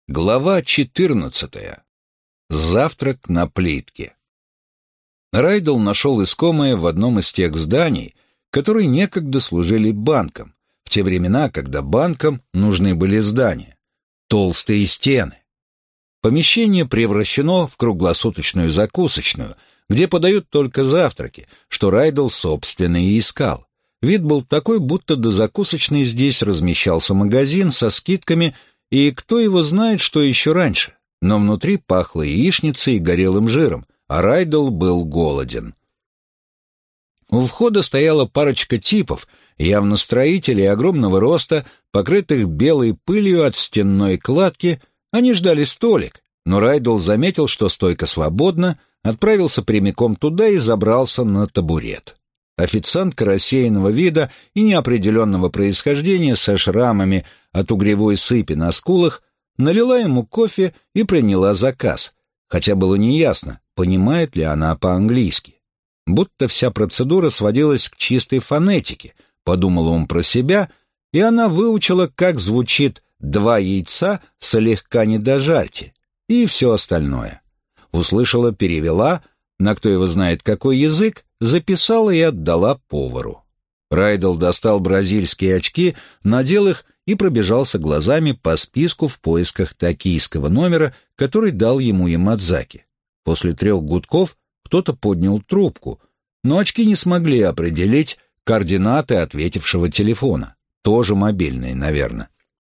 Глава 14. Завтрак на плитке. Райдл нашел искомое в одном из тех зданий, которые некогда служили банком, в те времена, когда банкам нужны были здания. Толстые стены. Помещение превращено в круглосуточную закусочную, где подают только завтраки, что Райдл, собственно, и искал. Вид был такой, будто до закусочной здесь размещался магазин со скидками, и кто его знает, что еще раньше. Но внутри пахло яичницей и горелым жиром, а Райдл был голоден. У входа стояла парочка типов, явно строителей огромного роста, покрытых белой пылью от стенной кладки. Они ждали столик, но Райдл заметил, что стойка свободна, отправился прямиком туда и забрался на табурет. Официантка рассеянного вида и неопределенного происхождения со шрамами от угревой сыпи на скулах налила ему кофе и приняла заказ, хотя было неясно, понимает ли она по-английски. Будто вся процедура сводилась к чистой фонетике, подумал он про себя, и она выучила, как звучит «два яйца слегка не дожарьте» и все остальное. Услышала, перевела, на кто его знает какой язык, записала и отдала повару. Райдл достал бразильские очки, надел их и пробежался глазами по списку в поисках токийского номера, который дал ему Ямадзаки. После 3 гудков кто-то поднял трубку, но очки не смогли определить координаты ответившего телефона. Тоже мобильные, наверное.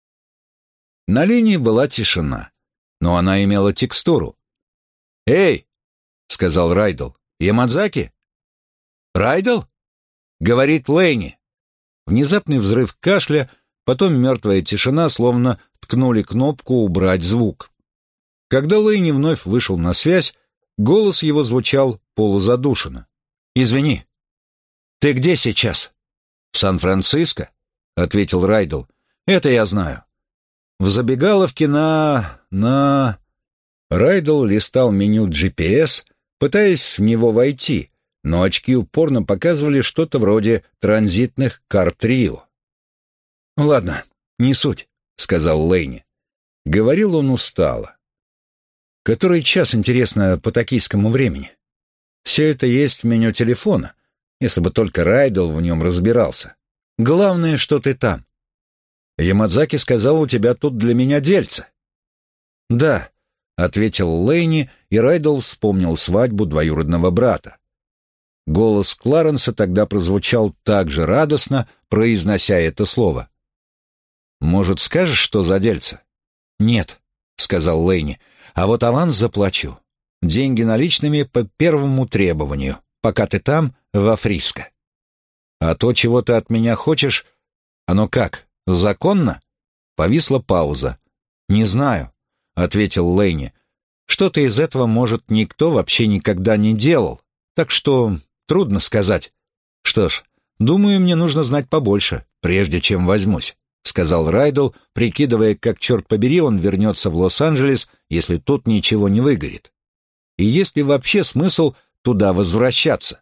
На линии была тишина, но она имела текстуру. «Эй!» — сказал Райдл. «Ямадзаки?» «Райдл?» — говорит Лэйни. Внезапный взрыв кашля, потом мертвая тишина, словно ткнули кнопку «Убрать звук». Когда Лэйни вновь вышел на связь, голос его звучал полузадушенно. «Извини, ты где сейчас?» «В Сан-Франциско», — ответил Райдл. «Это я знаю. В забегаловке на...» Райдл листал меню GPS, пытаясь в него войти, но очки упорно показывали что-то вроде транзитных карт Рио. «Ладно, не суть», — сказал Лэйни. Говорил он устало. «Который час, интересно, по токийскому времени? Все это есть в меню телефона, если бы только Райдл в нем разбирался. Главное, что ты там. Ямадзаки сказал, у тебя тут для меня дельце». «Да», — ответил Лэйни, и Райдл вспомнил свадьбу двоюродного брата. Голос Кларенса тогда прозвучал так же радостно, произнося это слово. «Может, скажешь, что за дельце?» «Нет», — сказал Лэйни, — «а вот аванс заплачу. Деньги наличными по первому требованию, пока ты там, во Фриско. А то, чего ты от меня хочешь, оно как, законно?» Повисла пауза. «Не знаю», — ответил Лэйни. «Что-то из этого, может, никто вообще никогда не делал, так что трудно сказать. Что ж, думаю, мне нужно знать побольше, прежде чем возьмусь», — сказал Райдл, прикидывая, как, черт побери, он вернется в Лос-Анджелес, если тут ничего не выгорит. И есть ли вообще смысл туда возвращаться?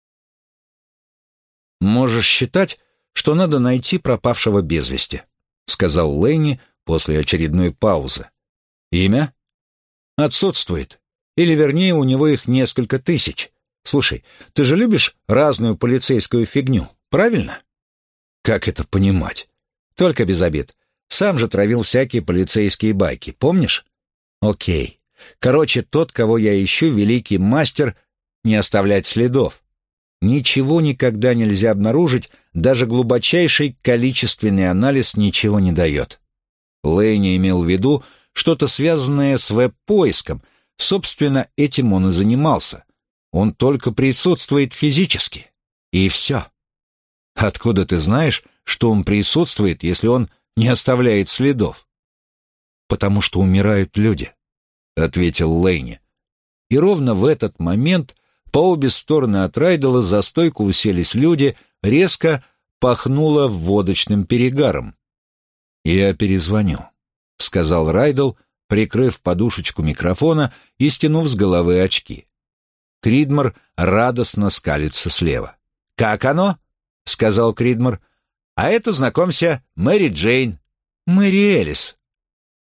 «Можешь считать, что надо найти пропавшего без вести», — сказал Лэйни после очередной паузы. «Имя?» «Отсутствует. Или, вернее, у него их несколько тысяч. Слушай, ты же любишь разную полицейскую фигню, правильно?» «Как это понимать?» «Только без обид. Сам же травил всякие полицейские байки, помнишь?» «Окей. Короче, тот, кого я ищу, великий мастер не оставлять следов. Ничего никогда нельзя обнаружить, даже глубочайший количественный анализ ничего не дает». Лэйни имел в виду что-то связанное с веб-поиском. Собственно, этим он и занимался. Он только присутствует физически. И все. «Откуда ты знаешь, что он присутствует, если он не оставляет следов?» «Потому что умирают люди», — ответил Лэйни. И ровно в этот момент по обе стороны от Райдла за стойку уселись люди, резко пахнуло водочным перегаром. «Я перезвоню», — сказал Райдл, прикрыв подушечку микрофона и стянув с головы очки. Кридмор радостно скалится слева. «Как оно?» — сказал Кридмор. «А это, знакомься, Мэри Джейн». «Мэри Элис».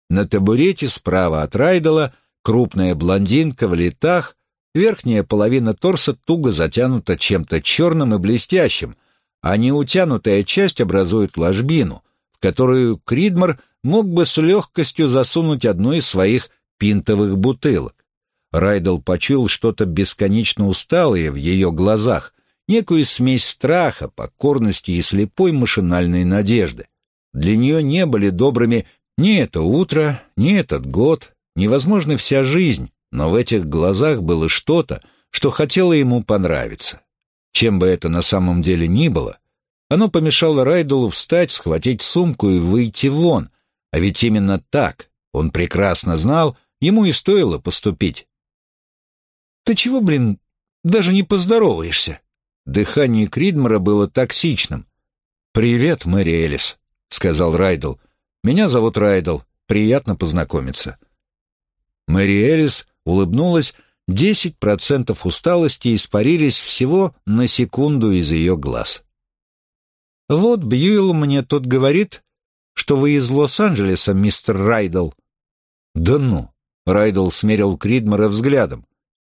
На табурете справа от Райдела крупная блондинка в летах, верхняя половина торса туго затянута чем-то черным и блестящим, а неутянутая часть образует ложбину, в которую Кридмор мог бы с легкостью засунуть одну из своих пинтовых бутылок. Райдел почуял что-то бесконечно усталое в ее глазах, некую смесь страха, покорности и слепой машинальной надежды. Для нее не были добрыми ни это утро, ни этот год, невозможно вся жизнь, но в этих глазах было что-то, что хотело ему понравиться. Чем бы это на самом деле ни было, оно помешало Райделу встать, схватить сумку и выйти вон, а ведь именно так, он прекрасно знал, ему и стоило поступить. «Ты чего, блин, даже не поздороваешься?» Дыхание Кридмора было токсичным. «Привет, Мэри Элис», — сказал Райдел. «Меня зовут Райдел. Приятно познакомиться». Мэри Элис улыбнулась, 10% усталости испарились всего на секунду из ее глаз. «Вот Бьюэлл мне тут говорит, что вы из Лос-Анджелеса, мистер Райдел». «Да ну!» — Райдел смерил Кридмора взглядом.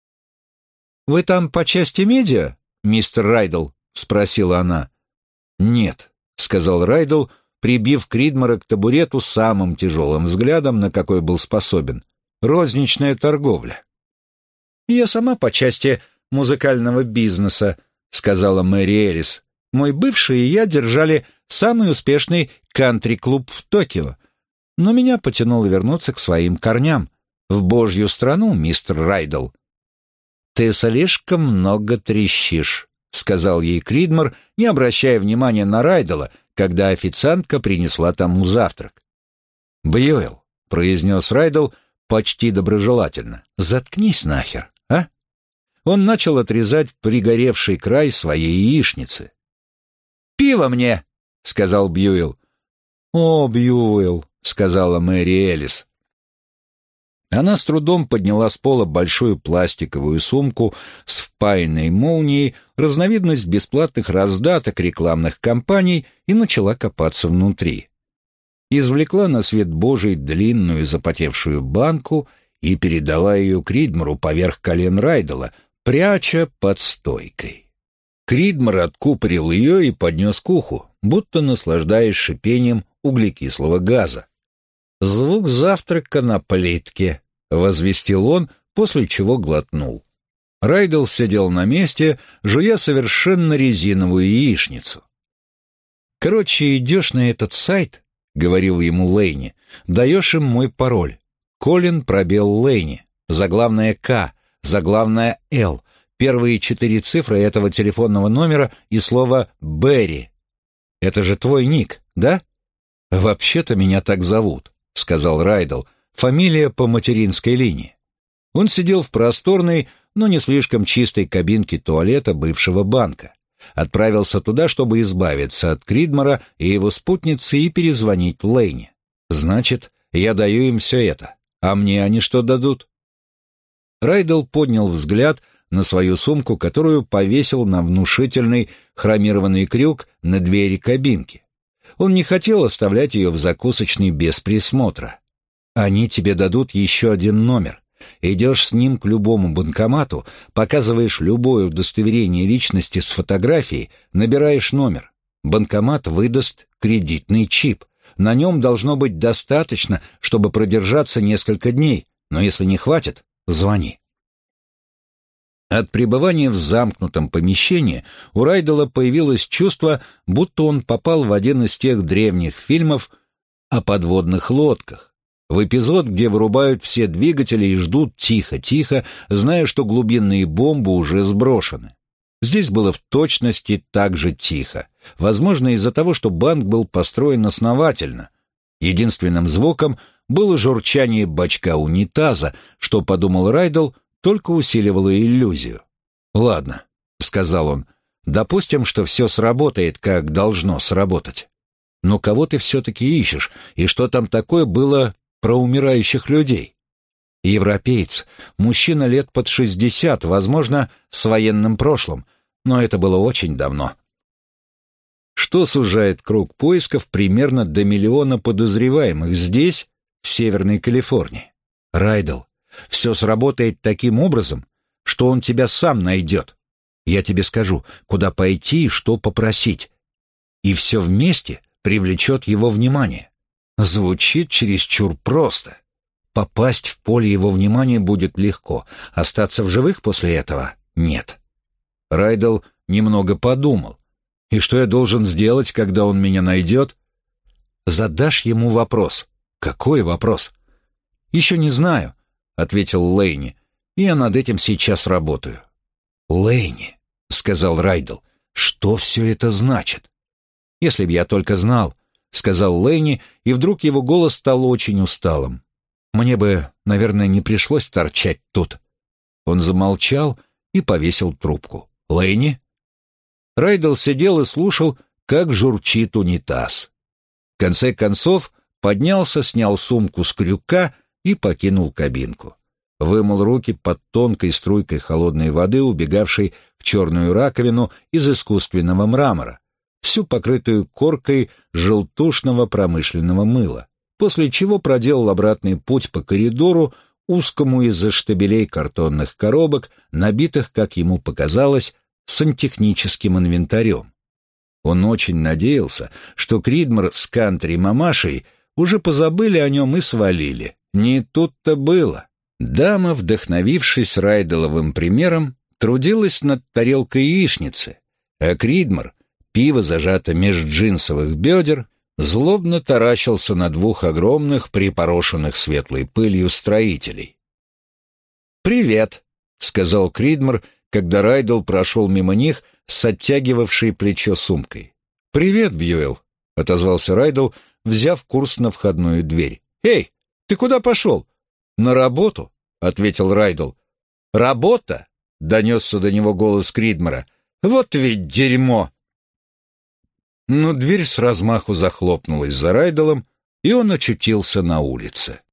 «Вы там по части медиа, мистер Райдел?» — спросила она. «Нет», — сказал Райдел, прибив Кридмора к табурету самым тяжелым взглядом, на какой был способен. «Розничная торговля». «Я сама по части музыкального бизнеса», — сказала Мэри Элис. «Мой бывший и я держали самый успешный кантри-клуб в Токио, но меня потянуло вернуться к своим корням, в Божью страну, мистер Райдел». «Ты слишком много трещишь», — сказал ей Кридмор, не обращая внимания на Райдела, когда официантка принесла тому завтрак. «Бьюэлл», — произнес Райдел почти доброжелательно, — «заткнись нахер, а?» Он начал отрезать пригоревший край своей яичницы. «Пиво мне!» — сказал Бьюэлл. «О, Бьюэлл», — сказала Мэри Элис. Она с трудом подняла с пола большую пластиковую сумку с впаянной молнией, разновидность бесплатных раздаток рекламных кампаний, и начала копаться внутри. Извлекла на свет Божий длинную запотевшую банку и передала ее Кридмору поверх колен Райдела, пряча под стойкой. Кридмор откупорил ее и поднес к уху, будто наслаждаясь шипением углекислого газа. «Звук завтрака на плитке», — возвестил он, после чего глотнул. Райдел сидел на месте, жуя совершенно резиновую яичницу. «Короче, идешь на этот сайт», — говорил ему Лэйни, — «даешь им мой пароль. Колин пробел Лэйни, заглавная К, заглавная Л, первые 4 цифры этого телефонного номера и слово «Берри». Это же твой ник, да?» «Вообще-то меня так зовут», — сказал Райдел, — «фамилия по материнской линии». Он сидел в просторной, но не слишком чистой кабинке туалета бывшего банка. Отправился туда, чтобы избавиться от Кридмора и его спутницы и перезвонить Лэйни. «Значит, я даю им все это. А мне они что дадут?» Райдел поднял взгляд на свою сумку, которую повесил на внушительный хромированный крюк на двери кабинки. Он не хотел оставлять ее в закусочной без присмотра. «Они тебе дадут еще один номер. Идешь с ним к любому банкомату, показываешь любое удостоверение личности с фотографией, набираешь номер. Банкомат выдаст кредитный чип. На нем должно быть достаточно, чтобы продержаться несколько дней, но если не хватит, звони». От пребывания в замкнутом помещении у Райдела появилось чувство, будто он попал в один из тех древних фильмов о подводных лодках. В эпизод, где вырубают все двигатели и ждут тихо-тихо, зная, что глубинные бомбы уже сброшены. Здесь было в точности так же тихо. Возможно, из-за того, что банк был построен основательно. Единственным звуком было журчание бачка унитаза, что, подумал Райдел, только усиливало иллюзию. «Ладно», — сказал он, — «допустим, что все сработает, как должно сработать. Но кого ты все-таки ищешь, и что там такое было про умирающих людей?» «Европеец, мужчина лет под 60, возможно, с военным прошлым, но это было очень давно». Что сужает круг поисков примерно до 1 миллиона подозреваемых здесь, в Северной Калифорнии. Райдл, все сработает таким образом, что он тебя сам найдет. Я тебе скажу, куда пойти и что попросить. И все вместе привлечет его внимание. Звучит чересчур просто. Попасть в поле его внимания будет легко, остаться в живых после этого — нет. Райдл немного подумал. И что я должен сделать, когда он меня найдет? Задашь ему вопрос. Какой вопрос? Еще не знаю, ответил Лейни. Я над этим сейчас работаю. Лейни, сказал Райдл, что все это значит? Если б я только знал, сказал Лейни, и вдруг его голос стал очень усталым. Мне бы, наверное, не пришлось торчать тут. Он замолчал и повесил трубку. Лейни? Райдл сидел и слушал, как журчит унитаз. В конце концов поднялся, снял сумку с крюка и покинул кабинку. Вымыл руки под тонкой струйкой холодной воды, убегавшей в черную раковину из искусственного мрамора, всю покрытую коркой желтушного промышленного мыла, после чего проделал обратный путь по коридору, узкому из-за штабелей картонных коробок, набитых, как ему показалось, сантехническим инвентарем. Он очень надеялся, что Кридмор с кантри-мамашей уже позабыли о нем и свалили. Не тут-то было. Дама, вдохновившись Райделовым примером, трудилась над тарелкой яичницы, а Кридмор, пиво зажато меж джинсовых бедер, злобно таращился на двух огромных, припорошенных светлой пылью строителей. «Привет», — сказал Кридмор, когда Райдл прошел мимо них с оттягивавшей плечо сумкой. «Привет, Бьюэлл», — отозвался Райдл, взяв курс на входную дверь. «Эй, ты куда пошел?» «На работу», — ответил Райдл. «Работа?» — донесся до него голос Кридмора. «Вот ведь дерьмо!» Но дверь с размаху захлопнулась за Райдлом, и он очутился на улице.